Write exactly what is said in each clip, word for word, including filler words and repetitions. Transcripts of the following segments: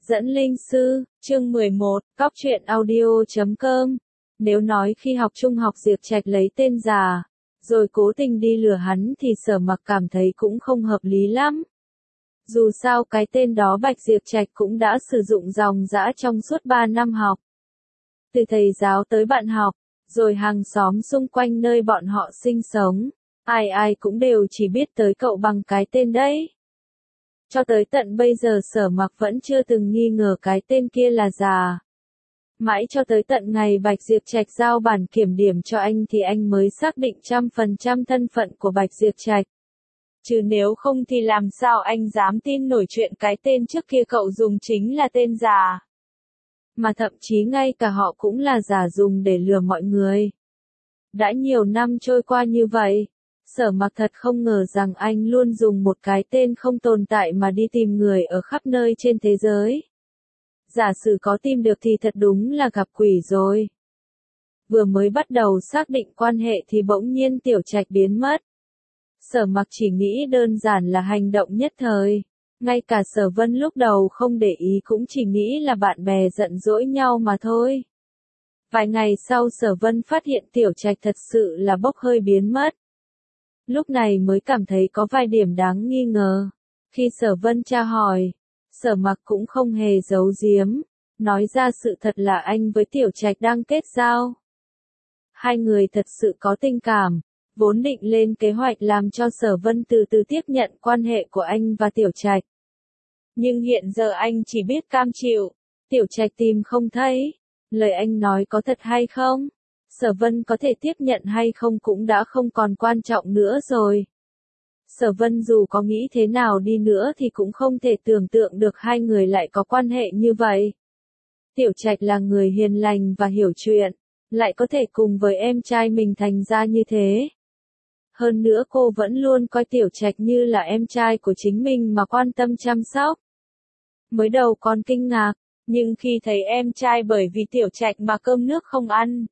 Dẫn linh sư, chương mười một, cóc truyện audio chấm com. Nếu nói khi học trung học Diệp Trạch lấy tên già, rồi cố tình đi lừa hắn thì Sở Mặc cảm thấy cũng không hợp lý lắm. Dù sao cái tên đó Bạch Diệp Trạch cũng đã sử dụng dòng dã trong suốt ba năm học. Từ thầy giáo tới bạn học, rồi hàng xóm xung quanh nơi bọn họ sinh sống, ai ai cũng đều chỉ biết tới cậu bằng cái tên đấy. Cho tới tận bây giờ Sở Mặc vẫn chưa từng nghi ngờ cái tên kia là già. Mãi cho tới tận ngày Bạch Diệp Trạch giao bản kiểm điểm cho anh thì anh mới xác định trăm phần trăm thân phận của Bạch Diệp Trạch. Chứ nếu không thì làm sao anh dám tin nổi chuyện cái tên trước kia cậu dùng chính là tên già. Mà thậm chí ngay cả họ cũng là giả dùng để lừa mọi người. Đã nhiều năm trôi qua như vậy, Sở Mặc thật không ngờ rằng anh luôn dùng một cái tên không tồn tại mà đi tìm người ở khắp nơi trên thế giới. Giả sử có tìm được thì thật đúng là gặp quỷ rồi. Vừa mới bắt đầu xác định quan hệ thì bỗng nhiên Tiểu Trạch biến mất. Sở Mặc chỉ nghĩ đơn giản là hành động nhất thời. Ngay cả Sở Vân lúc đầu không để ý cũng chỉ nghĩ là bạn bè giận dỗi nhau mà thôi. Vài ngày sau Sở Vân phát hiện Tiểu Trạch thật sự là bốc hơi biến mất. Lúc này mới cảm thấy có vài điểm đáng nghi ngờ. Khi Sở Vân tra hỏi, Sở Mặc cũng không hề giấu giếm, nói ra sự thật là anh với Tiểu Trạch đang kết giao. Hai người thật sự có tình cảm, vốn định lên kế hoạch làm cho Sở Vân từ từ tiếp nhận quan hệ của anh và Tiểu Trạch. Nhưng hiện giờ anh chỉ biết cam chịu, Tiểu Trạch tìm không thấy, lời anh nói có thật hay không? Sở Vân có thể tiếp nhận hay không cũng đã không còn quan trọng nữa rồi. Sở Vân dù có nghĩ thế nào đi nữa thì cũng không thể tưởng tượng được hai người lại có quan hệ như vậy. Tiểu Trạch là người hiền lành và hiểu chuyện, lại có thể cùng với em trai mình thành ra như thế. Hơn nữa cô vẫn luôn coi Tiểu Trạch như là em trai của chính mình mà quan tâm chăm sóc. Mới đầu còn kinh ngạc, nhưng khi thấy em trai bởi vì Tiểu Trạch mà cơm nước không ăn,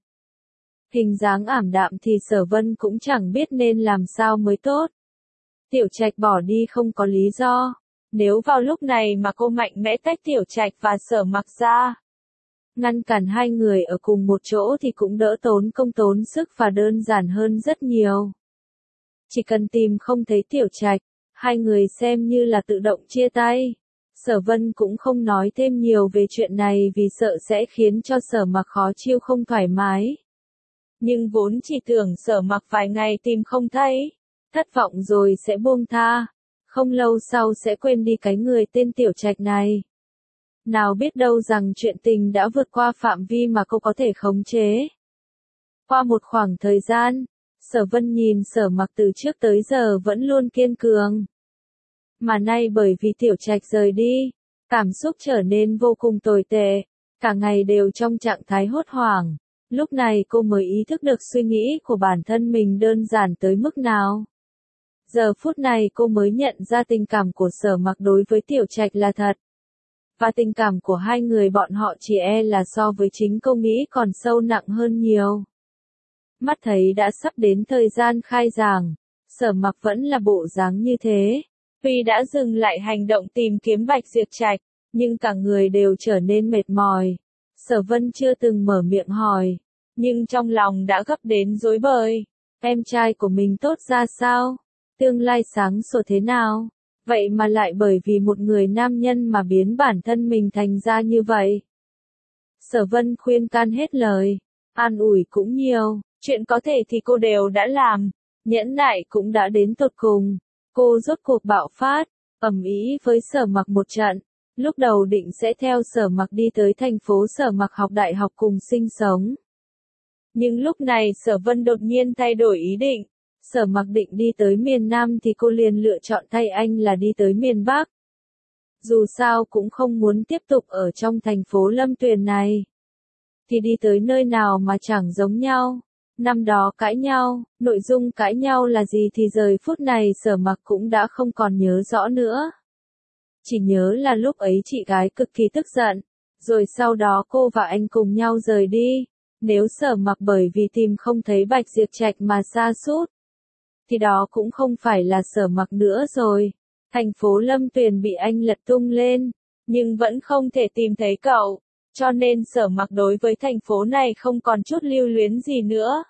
hình dáng ảm đạm thì Sở Vân cũng chẳng biết nên làm sao mới tốt. Tiểu Trạch bỏ đi không có lý do. Nếu vào lúc này mà cô mạnh mẽ tách Tiểu Trạch và Sở Mặc ra, ngăn cản hai người ở cùng một chỗ thì cũng đỡ tốn công tốn sức và đơn giản hơn rất nhiều. Chỉ cần tìm không thấy Tiểu Trạch, hai người xem như là tự động chia tay. Sở Vân cũng không nói thêm nhiều về chuyện này vì sợ sẽ khiến cho Sở Mặc khó chịu không thoải mái. Nhưng vốn chỉ tưởng Sở Mặc vài ngày tìm không thấy, thất vọng rồi sẽ buông tha, không lâu sau sẽ quên đi cái người tên Tiểu Trạch này. Nào biết đâu rằng chuyện tình đã vượt qua phạm vi mà cô có thể khống chế. Qua một khoảng thời gian, Sở Vân nhìn Sở Mặc từ trước tới giờ vẫn luôn kiên cường. Mà nay bởi vì Tiểu Trạch rời đi, cảm xúc trở nên vô cùng tồi tệ, cả ngày đều trong trạng thái hốt hoảng. Lúc này cô mới ý thức được suy nghĩ của bản thân mình đơn giản tới mức nào. Giờ phút này cô mới nhận ra tình cảm của Sở Mặc đối với Tiểu Trạch là thật. Và tình cảm của hai người bọn họ chỉ e là so với chính cô nghĩ còn sâu nặng hơn nhiều. Mắt thấy đã sắp đến thời gian khai giảng, Sở Mặc vẫn là bộ dáng như thế. Tuy đã dừng lại hành động tìm kiếm Bạch Diệp Trạch, nhưng cả người đều trở nên mệt mỏi. Sở Vân chưa từng mở miệng hỏi, nhưng trong lòng đã gấp đến rối bời. Em trai của mình tốt ra sao? Tương lai sáng sủa thế nào? Vậy mà lại bởi vì một người nam nhân mà biến bản thân mình thành ra như vậy. Sở Vân khuyên can hết lời, an ủi cũng nhiều, chuyện có thể thì cô đều đã làm, nhẫn nại cũng đã đến tột cùng. Cô rốt cuộc bạo phát, ầm ĩ với Sở Mặc một trận. Lúc đầu định sẽ theo Sở Mặc đi tới thành phố Sở Mặc học đại học cùng sinh sống. Nhưng lúc này Sở Vân đột nhiên thay đổi ý định. Sở Mặc định đi tới miền Nam thì cô liền lựa chọn thay anh là đi tới miền Bắc. Dù sao cũng không muốn tiếp tục ở trong thành phố Lâm Tuyền này. Thì đi tới nơi nào mà chẳng giống nhau. Năm đó cãi nhau, nội dung cãi nhau là gì thì giờ phút này Sở Mặc cũng đã không còn nhớ rõ nữa. Chỉ nhớ là lúc ấy chị gái cực kỳ tức giận, rồi sau đó cô và anh cùng nhau rời đi. Nếu Sở Mặc bởi vì tìm không thấy Bạch Diệp Trạch mà sa sút, thì đó cũng không phải là Sở Mặc nữa rồi. Thành phố Lâm Tuyền bị anh lật tung lên, nhưng vẫn không thể tìm thấy cậu, cho nên Sở Mặc đối với thành phố này không còn chút lưu luyến gì nữa.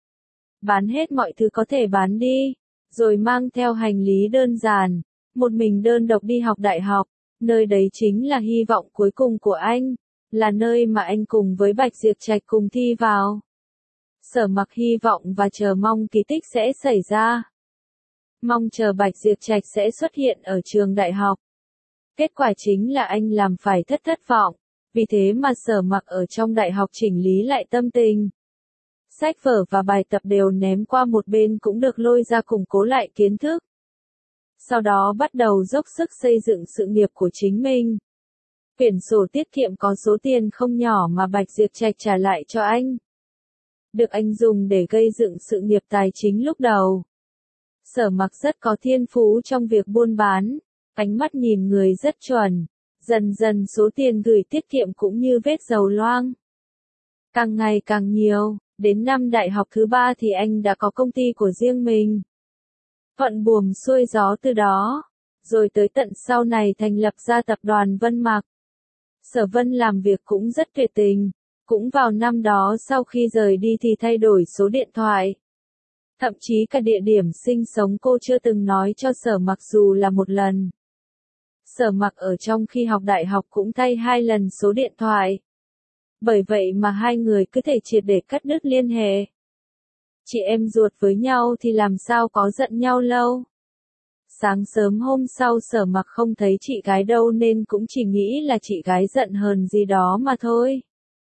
Bán hết mọi thứ có thể bán đi, rồi mang theo hành lý đơn giản, một mình đơn độc đi học đại học, nơi đấy chính là hy vọng cuối cùng của anh, là nơi mà anh cùng với Bạch Diệp Trạch cùng thi vào. Sở Mặc hy vọng và chờ mong kỳ tích sẽ xảy ra. Mong chờ Bạch Diệp Trạch sẽ xuất hiện ở trường đại học. Kết quả chính là anh làm phải thất thất vọng, vì thế mà Sở Mặc ở trong đại học chỉnh lý lại tâm tình. Sách vở và bài tập đều ném qua một bên cũng được lôi ra củng cố lại kiến thức. Sau đó bắt đầu dốc sức xây dựng sự nghiệp của chính mình. Quyển sổ tiết kiệm có số tiền không nhỏ mà Bạch Diệp Trạch trả lại cho anh. Được anh dùng để gây dựng sự nghiệp tài chính lúc đầu. Sở Mặc rất có thiên phú trong việc buôn bán, ánh mắt nhìn người rất chuẩn, dần dần số tiền gửi tiết kiệm cũng như vết dầu loang. Càng ngày càng nhiều, đến năm đại học thứ ba thì anh đã có công ty của riêng mình. Thuận buồm xuôi gió từ đó, rồi tới tận sau này thành lập ra tập đoàn Vân Mạc. Sở Vân làm việc cũng rất tuyệt tình, cũng vào năm đó sau khi rời đi thì thay đổi số điện thoại. Thậm chí cả địa điểm sinh sống cô chưa từng nói cho Sở Mặc dù là một lần. Sở Mặc ở trong khi học đại học cũng thay hai lần số điện thoại. Bởi vậy mà hai người cứ thể triệt để cắt đứt liên hệ. Chị em ruột với nhau thì làm sao có giận nhau lâu. Sáng sớm hôm sau Sở Mặc không thấy chị gái đâu nên cũng chỉ nghĩ là chị gái giận hờn gì đó mà thôi.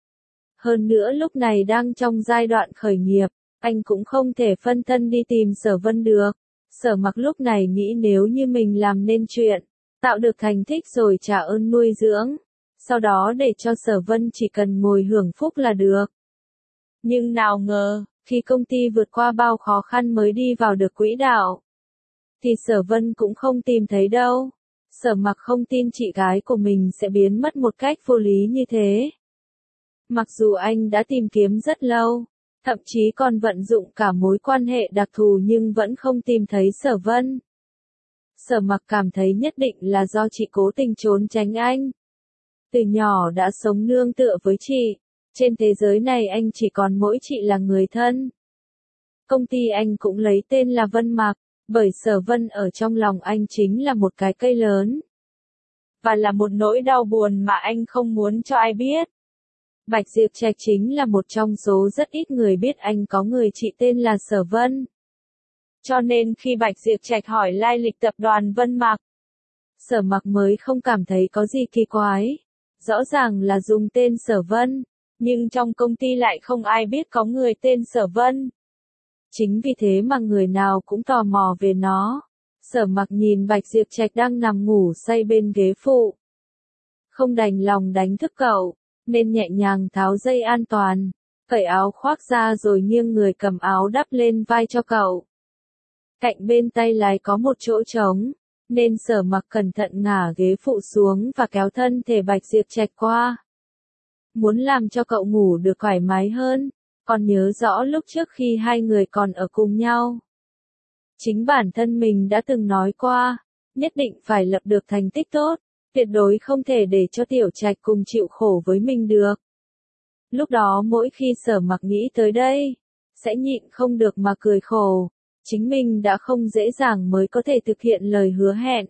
Hơn nữa lúc này đang trong giai đoạn khởi nghiệp, anh cũng không thể phân thân đi tìm Sở Vân được. Sở Mặc lúc này nghĩ nếu như mình làm nên chuyện, tạo được thành tích rồi trả ơn nuôi dưỡng, sau đó để cho Sở Vân chỉ cần ngồi hưởng phúc là được. Nhưng nào ngờ, khi công ty vượt qua bao khó khăn mới đi vào được quỹ đạo, thì Sở Vân cũng không tìm thấy đâu. Sở Mặc không tin chị gái của mình sẽ biến mất một cách vô lý như thế. Mặc dù anh đã tìm kiếm rất lâu, thậm chí còn vận dụng cả mối quan hệ đặc thù nhưng vẫn không tìm thấy Sở Vân. Sở Mặc cảm thấy nhất định là do chị cố tình trốn tránh anh. Từ nhỏ đã sống nương tựa với chị, trên thế giới này anh chỉ còn mỗi chị là người thân. Công ty anh cũng lấy tên là Vân Mạc, bởi Sở Vân ở trong lòng anh chính là một cái cây lớn. Và là một nỗi đau buồn mà anh không muốn cho ai biết. Bạch Diệp Trạch chính là một trong số rất ít người biết anh có người chị tên là Sở Vân. Cho nên khi Bạch Diệp Trạch hỏi lai lịch tập đoàn Vân Mạc, Sở Mặc mới không cảm thấy có gì kỳ quái. Rõ ràng là dùng tên Sở Vân, nhưng trong công ty lại không ai biết có người tên Sở Vân. Chính vì thế mà người nào cũng tò mò về nó. Sở Mặc nhìn Bạch Diệp Trạch đang nằm ngủ say bên ghế phụ. Không đành lòng đánh thức cậu, nên nhẹ nhàng tháo dây an toàn, cởi áo khoác ra rồi nghiêng người cầm áo đắp lên vai cho cậu. Cạnh bên tay lái có một chỗ trống, nên Sở Mặc cẩn thận ngả ghế phụ xuống và kéo thân thể Bạch Diệp Trạch qua. Muốn làm cho cậu ngủ được thoải mái hơn, còn nhớ rõ lúc trước khi hai người còn ở cùng nhau. Chính bản thân mình đã từng nói qua, nhất định phải lập được thành tích tốt, tuyệt đối không thể để cho Tiểu Trạch cùng chịu khổ với mình được. Lúc đó mỗi khi Sở Mặc nghĩ tới đây, sẽ nhịn không được mà cười khổ, chính mình đã không dễ dàng mới có thể thực hiện lời hứa hẹn.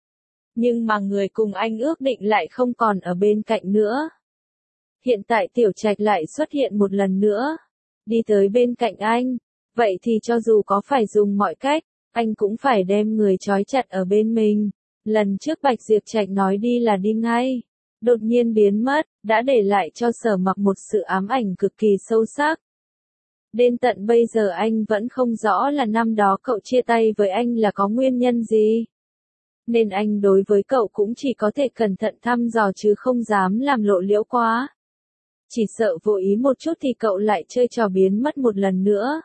Nhưng mà người cùng anh ước định lại không còn ở bên cạnh nữa. Hiện tại Tiểu Trạch lại xuất hiện một lần nữa, đi tới bên cạnh anh, vậy thì cho dù có phải dùng mọi cách, anh cũng phải đem người trói chặt ở bên mình. Lần trước Bạch Diệp Trạch nói đi là đi ngay, đột nhiên biến mất, đã để lại cho Sở Mặc một sự ám ảnh cực kỳ sâu sắc. Đến tận bây giờ anh vẫn không rõ là năm đó cậu chia tay với anh là có nguyên nhân gì. Nên anh đối với cậu cũng chỉ có thể cẩn thận thăm dò chứ không dám làm lộ liễu quá. Chỉ sợ vô ý một chút thì cậu lại chơi trò biến mất một lần nữa.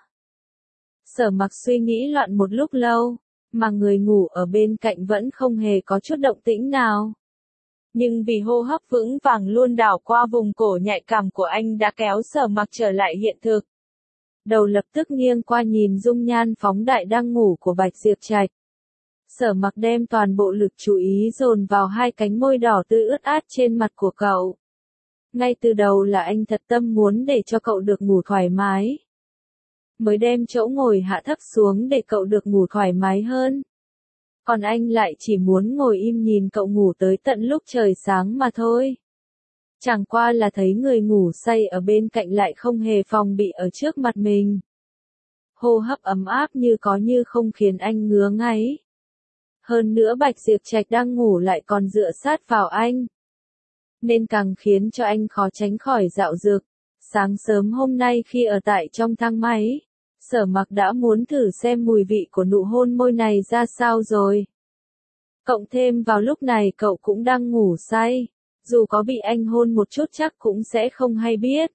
Sở Mặc suy nghĩ loạn một lúc lâu, mà người ngủ ở bên cạnh vẫn không hề có chút động tĩnh nào. Nhưng vì hô hấp vững vàng luôn đảo qua vùng cổ nhạy cảm của anh đã kéo Sở Mặc trở lại hiện thực. Đầu lập tức nghiêng qua nhìn dung nhan phóng đại đang ngủ của Bạch Diệp Trạch. Sở Mặc đem toàn bộ lực chú ý dồn vào hai cánh môi đỏ tươi ướt át trên mặt của cậu. Ngay từ đầu là anh thật tâm muốn để cho cậu được ngủ thoải mái. Mới đem chỗ ngồi hạ thấp xuống để cậu được ngủ thoải mái hơn. Còn anh lại chỉ muốn ngồi im nhìn cậu ngủ tới tận lúc trời sáng mà thôi. Chẳng qua là thấy người ngủ say ở bên cạnh lại không hề phòng bị ở trước mặt mình. Hô hấp ấm áp như có như không khiến anh ngứa ngáy. Hơn nữa Bạch Diệp Trạch đang ngủ lại còn dựa sát vào anh. Nên càng khiến cho anh khó tránh khỏi dạo dực. Sáng sớm hôm nay khi ở tại trong thang máy, Sở Mặc đã muốn thử xem mùi vị của nụ hôn môi này ra sao rồi. Cộng thêm vào lúc này cậu cũng đang ngủ say, dù có bị anh hôn một chút chắc cũng sẽ không hay biết.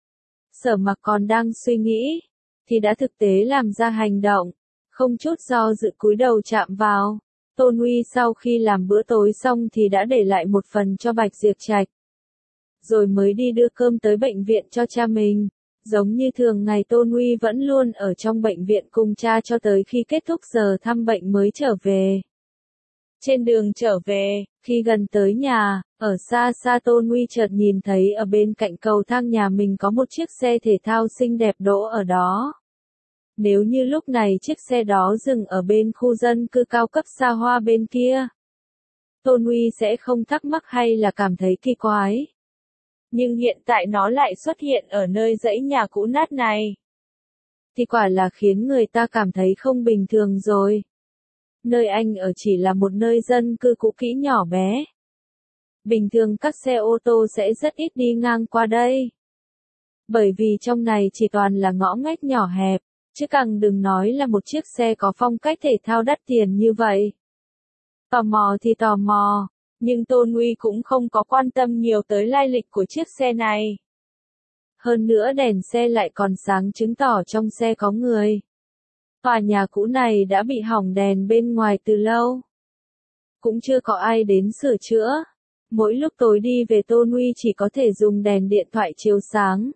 Sở Mặc còn đang suy nghĩ, thì đã thực tế làm ra hành động, không chút do dự cúi đầu chạm vào. Tôn Uy sau khi làm bữa tối xong thì đã để lại một phần cho Bạch Diệp Trạch. Rồi mới đi đưa cơm tới bệnh viện cho cha mình. Giống như thường ngày Tôn Uy vẫn luôn ở trong bệnh viện cùng cha cho tới khi kết thúc giờ thăm bệnh mới trở về. Trên đường trở về, khi gần tới nhà, ở xa xa Tôn Uy chợt nhìn thấy ở bên cạnh cầu thang nhà mình có một chiếc xe thể thao xinh đẹp đỗ ở đó. Nếu như lúc này chiếc xe đó dừng ở bên khu dân cư cao cấp xa hoa bên kia, Tôn Uy sẽ không thắc mắc hay là cảm thấy kỳ quái. Nhưng hiện tại nó lại xuất hiện ở nơi dãy nhà cũ nát này. Thì quả là khiến người ta cảm thấy không bình thường rồi. Nơi anh ở chỉ là một nơi dân cư cũ kỹ nhỏ bé. Bình thường các xe ô tô sẽ rất ít đi ngang qua đây. Bởi vì trong này chỉ toàn là ngõ ngách nhỏ hẹp, chứ càng đừng nói là một chiếc xe có phong cách thể thao đắt tiền như vậy. Tò mò thì tò mò, nhưng Tôn Uy cũng không có quan tâm nhiều tới lai lịch của chiếc xe này. Hơn nữa đèn xe lại còn sáng chứng tỏ trong xe có người. Tòa nhà cũ này đã bị hỏng đèn bên ngoài từ lâu. Cũng chưa có ai đến sửa chữa. Mỗi lúc tối đi về Tôn Uy chỉ có thể dùng đèn điện thoại chiếu sáng.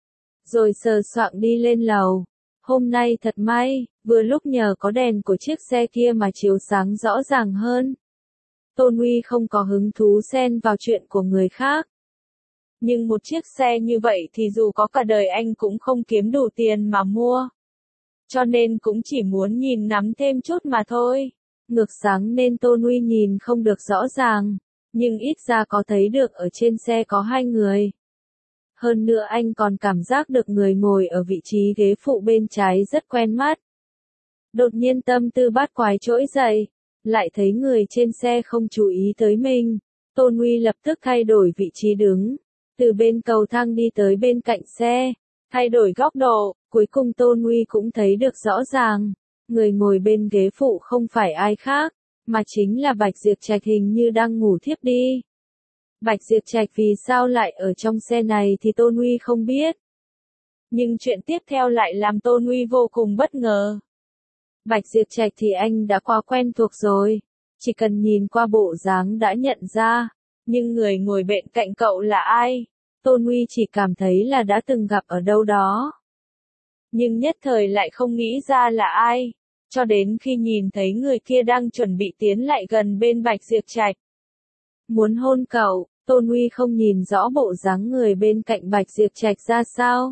Rồi sờ soạng đi lên lầu. Hôm nay thật may, vừa lúc nhờ có đèn của chiếc xe kia mà chiếu sáng rõ ràng hơn. Tôn Uy không có hứng thú xen vào chuyện của người khác. Nhưng một chiếc xe như vậy thì dù có cả đời anh cũng không kiếm đủ tiền mà mua. Cho nên cũng chỉ muốn nhìn ngắm thêm chút mà thôi. Ngược sáng nên Tôn Uy nhìn không được rõ ràng, nhưng ít ra có thấy được ở trên xe có hai người. Hơn nữa anh còn cảm giác được người ngồi ở vị trí ghế phụ bên trái rất quen mắt. Đột nhiên tâm tư bát quái trỗi dậy, lại thấy người trên xe không chú ý tới mình. Tôn Uy lập tức thay đổi vị trí đứng, từ bên cầu thang đi tới bên cạnh xe, thay đổi góc độ, cuối cùng Tôn Uy cũng thấy được rõ ràng. Người ngồi bên ghế phụ không phải ai khác, mà chính là Bạch Diệp Trạch, hình như đang ngủ thiếp đi. Bạch Diệp Trạch vì sao lại ở trong xe này thì Tôn Uy không biết. Nhưng chuyện tiếp theo lại làm Tôn Uy vô cùng bất ngờ. Bạch Diệp Trạch thì anh đã quá quen thuộc rồi, chỉ cần nhìn qua bộ dáng đã nhận ra, nhưng người ngồi bên cạnh cậu là ai? Tôn Uy chỉ cảm thấy là đã từng gặp ở đâu đó. Nhưng nhất thời lại không nghĩ ra là ai, cho đến khi nhìn thấy người kia đang chuẩn bị tiến lại gần bên Bạch Diệp Trạch. Muốn hôn cậu, Tôn Uy không nhìn rõ bộ dáng người bên cạnh Bạch Diệp Trạch ra sao.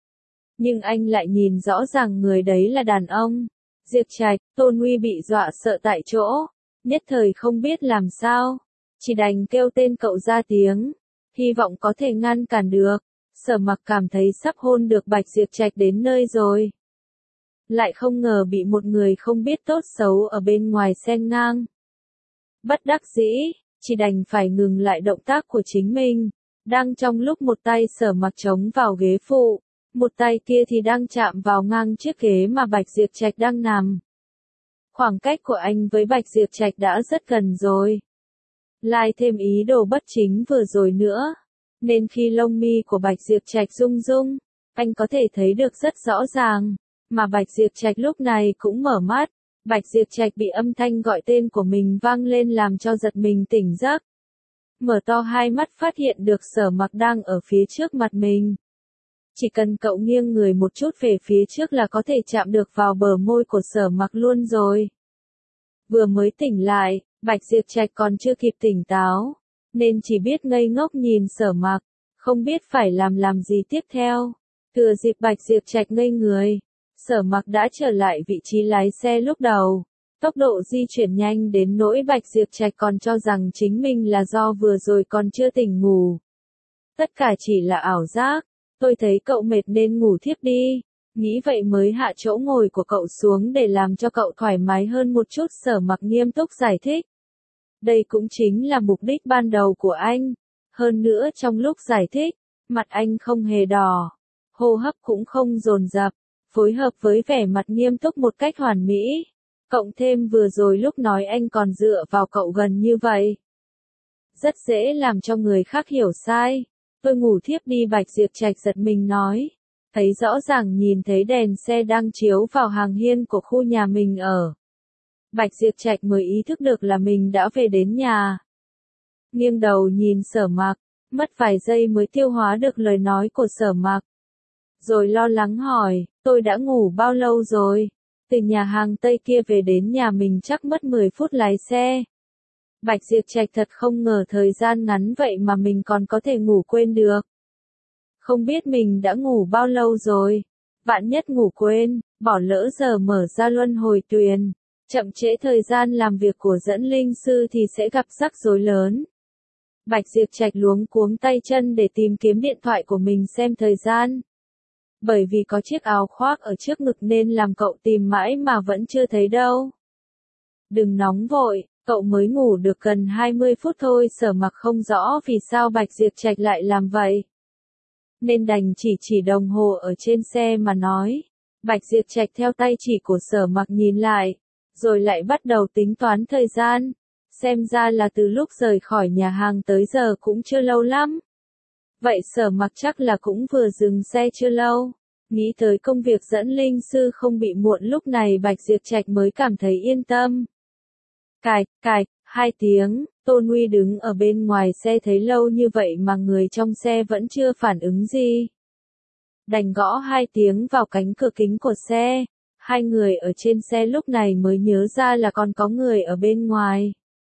Nhưng anh lại nhìn rõ ràng người đấy là đàn ông. Diệp Trạch, Tôn Uy bị dọa sợ tại chỗ, nhất thời không biết làm sao, chỉ đành kêu tên cậu ra tiếng, hy vọng có thể ngăn cản được. Sở Mặc cảm thấy sắp hôn được Bạch Diệp Trạch đến nơi rồi. Lại không ngờ bị một người không biết tốt xấu ở bên ngoài xen ngang. Bất đắc dĩ, chỉ đành phải ngừng lại động tác của chính mình. Đang trong lúc một tay Sở Mặc chống vào ghế phụ, một tay kia thì đang chạm vào ngang chiếc ghế mà Bạch Diệp Trạch đang nằm. Khoảng cách của anh với Bạch Diệp Trạch đã rất gần rồi. Lại thêm ý đồ bất chính vừa rồi nữa, nên khi lông mi của Bạch Diệp Trạch rung rung, anh có thể thấy được rất rõ ràng, mà Bạch Diệp Trạch lúc này cũng mở mắt. Bạch Diệp Trạch bị âm thanh gọi tên của mình vang lên làm cho giật mình tỉnh giấc. Mở to hai mắt phát hiện được Sở Mặc đang ở phía trước mặt mình. Chỉ cần cậu nghiêng người một chút về phía trước là có thể chạm được vào bờ môi của Sở Mặc luôn rồi. Vừa mới tỉnh lại, Bạch Diệp Trạch còn chưa kịp tỉnh táo, nên chỉ biết ngây ngốc nhìn Sở Mặc, không biết phải làm làm gì tiếp theo. Thừa dịp Bạch Diệp Trạch ngây người, Sở Mặc đã trở lại vị trí lái xe lúc đầu. Tốc độ di chuyển nhanh đến nỗi Bạch Diệp Trạch còn cho rằng chính mình là do vừa rồi còn chưa tỉnh ngủ. Tất cả chỉ là ảo giác, tôi thấy cậu mệt nên ngủ thiếp đi. Nghĩ vậy mới hạ chỗ ngồi của cậu xuống để làm cho cậu thoải mái hơn một chút. Sở Mặc nghiêm túc giải thích. Đây cũng chính là mục đích ban đầu của anh. Hơn nữa trong lúc giải thích, mặt anh không hề đỏ, hô hấp cũng không dồn dập, phối hợp với vẻ mặt nghiêm túc một cách hoàn mỹ. Cộng thêm vừa rồi lúc nói anh còn dựa vào cậu gần như vậy. Rất dễ làm cho người khác hiểu sai. Tôi ngủ thiếp đi. Bạch Diệp Trạch giật mình nói. Thấy rõ ràng nhìn thấy đèn xe đang chiếu vào hàng hiên của khu nhà mình ở. Bạch Diệp Trạch mới ý thức được là mình đã về đến nhà. Nghiêng đầu nhìn Sở Mặc, mất vài giây mới tiêu hóa được lời nói của Sở Mặc. Rồi lo lắng hỏi, tôi đã ngủ bao lâu rồi? Từ nhà hàng Tây kia về đến nhà mình chắc mất mười phút lái xe. Bạch Diệp Trạch thật không ngờ thời gian ngắn vậy mà mình còn có thể ngủ quên được. Không biết mình đã ngủ bao lâu rồi. Vạn nhất ngủ quên, bỏ lỡ giờ mở ra luân hồi tuyền, chậm trễ thời gian làm việc của dẫn linh sư thì sẽ gặp rắc rối lớn. Bạch Diệp Trạch luống cuống tay chân để tìm kiếm điện thoại của mình xem thời gian. Bởi vì có chiếc áo khoác ở trước ngực nên làm cậu tìm mãi mà vẫn chưa thấy đâu. Đừng nóng vội, cậu mới ngủ được gần hai mươi phút thôi. Sở Mặc không rõ vì sao Bạch Diệp Trạch lại làm vậy, nên đành chỉ chỉ đồng hồ ở trên xe mà nói. Bạch Diệp Trạch theo tay chỉ của Sở Mặc nhìn lại, rồi lại bắt đầu tính toán thời gian. Xem ra là từ lúc rời khỏi nhà hàng tới giờ cũng chưa lâu lắm. Vậy Sở Mặc chắc là cũng vừa dừng xe chưa lâu. Nghĩ tới công việc dẫn linh sư không bị muộn lúc này Bạch Diệp Trạch mới cảm thấy yên tâm. Cài, cài, hai tiếng, Tôn Nguy đứng ở bên ngoài xe thấy lâu như vậy mà người trong xe vẫn chưa phản ứng gì. Đành gõ hai tiếng vào cánh cửa kính của xe. Hai người ở trên xe lúc này mới nhớ ra là còn có người ở bên ngoài.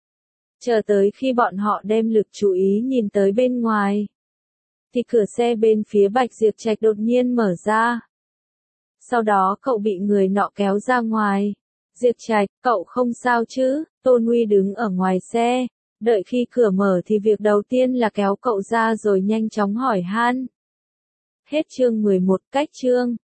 Chờ tới khi bọn họ đem lực chú ý nhìn tới bên ngoài, thì cửa xe bên phía Bạch Diệp Trạch đột nhiên mở ra. Sau đó cậu bị người nọ kéo ra ngoài. Diệp Trạch, cậu không sao chứ? Tôn Nguy đứng ở ngoài xe. Đợi khi cửa mở thì việc đầu tiên là kéo cậu ra rồi nhanh chóng hỏi han. Hết chương mười một. Cách chương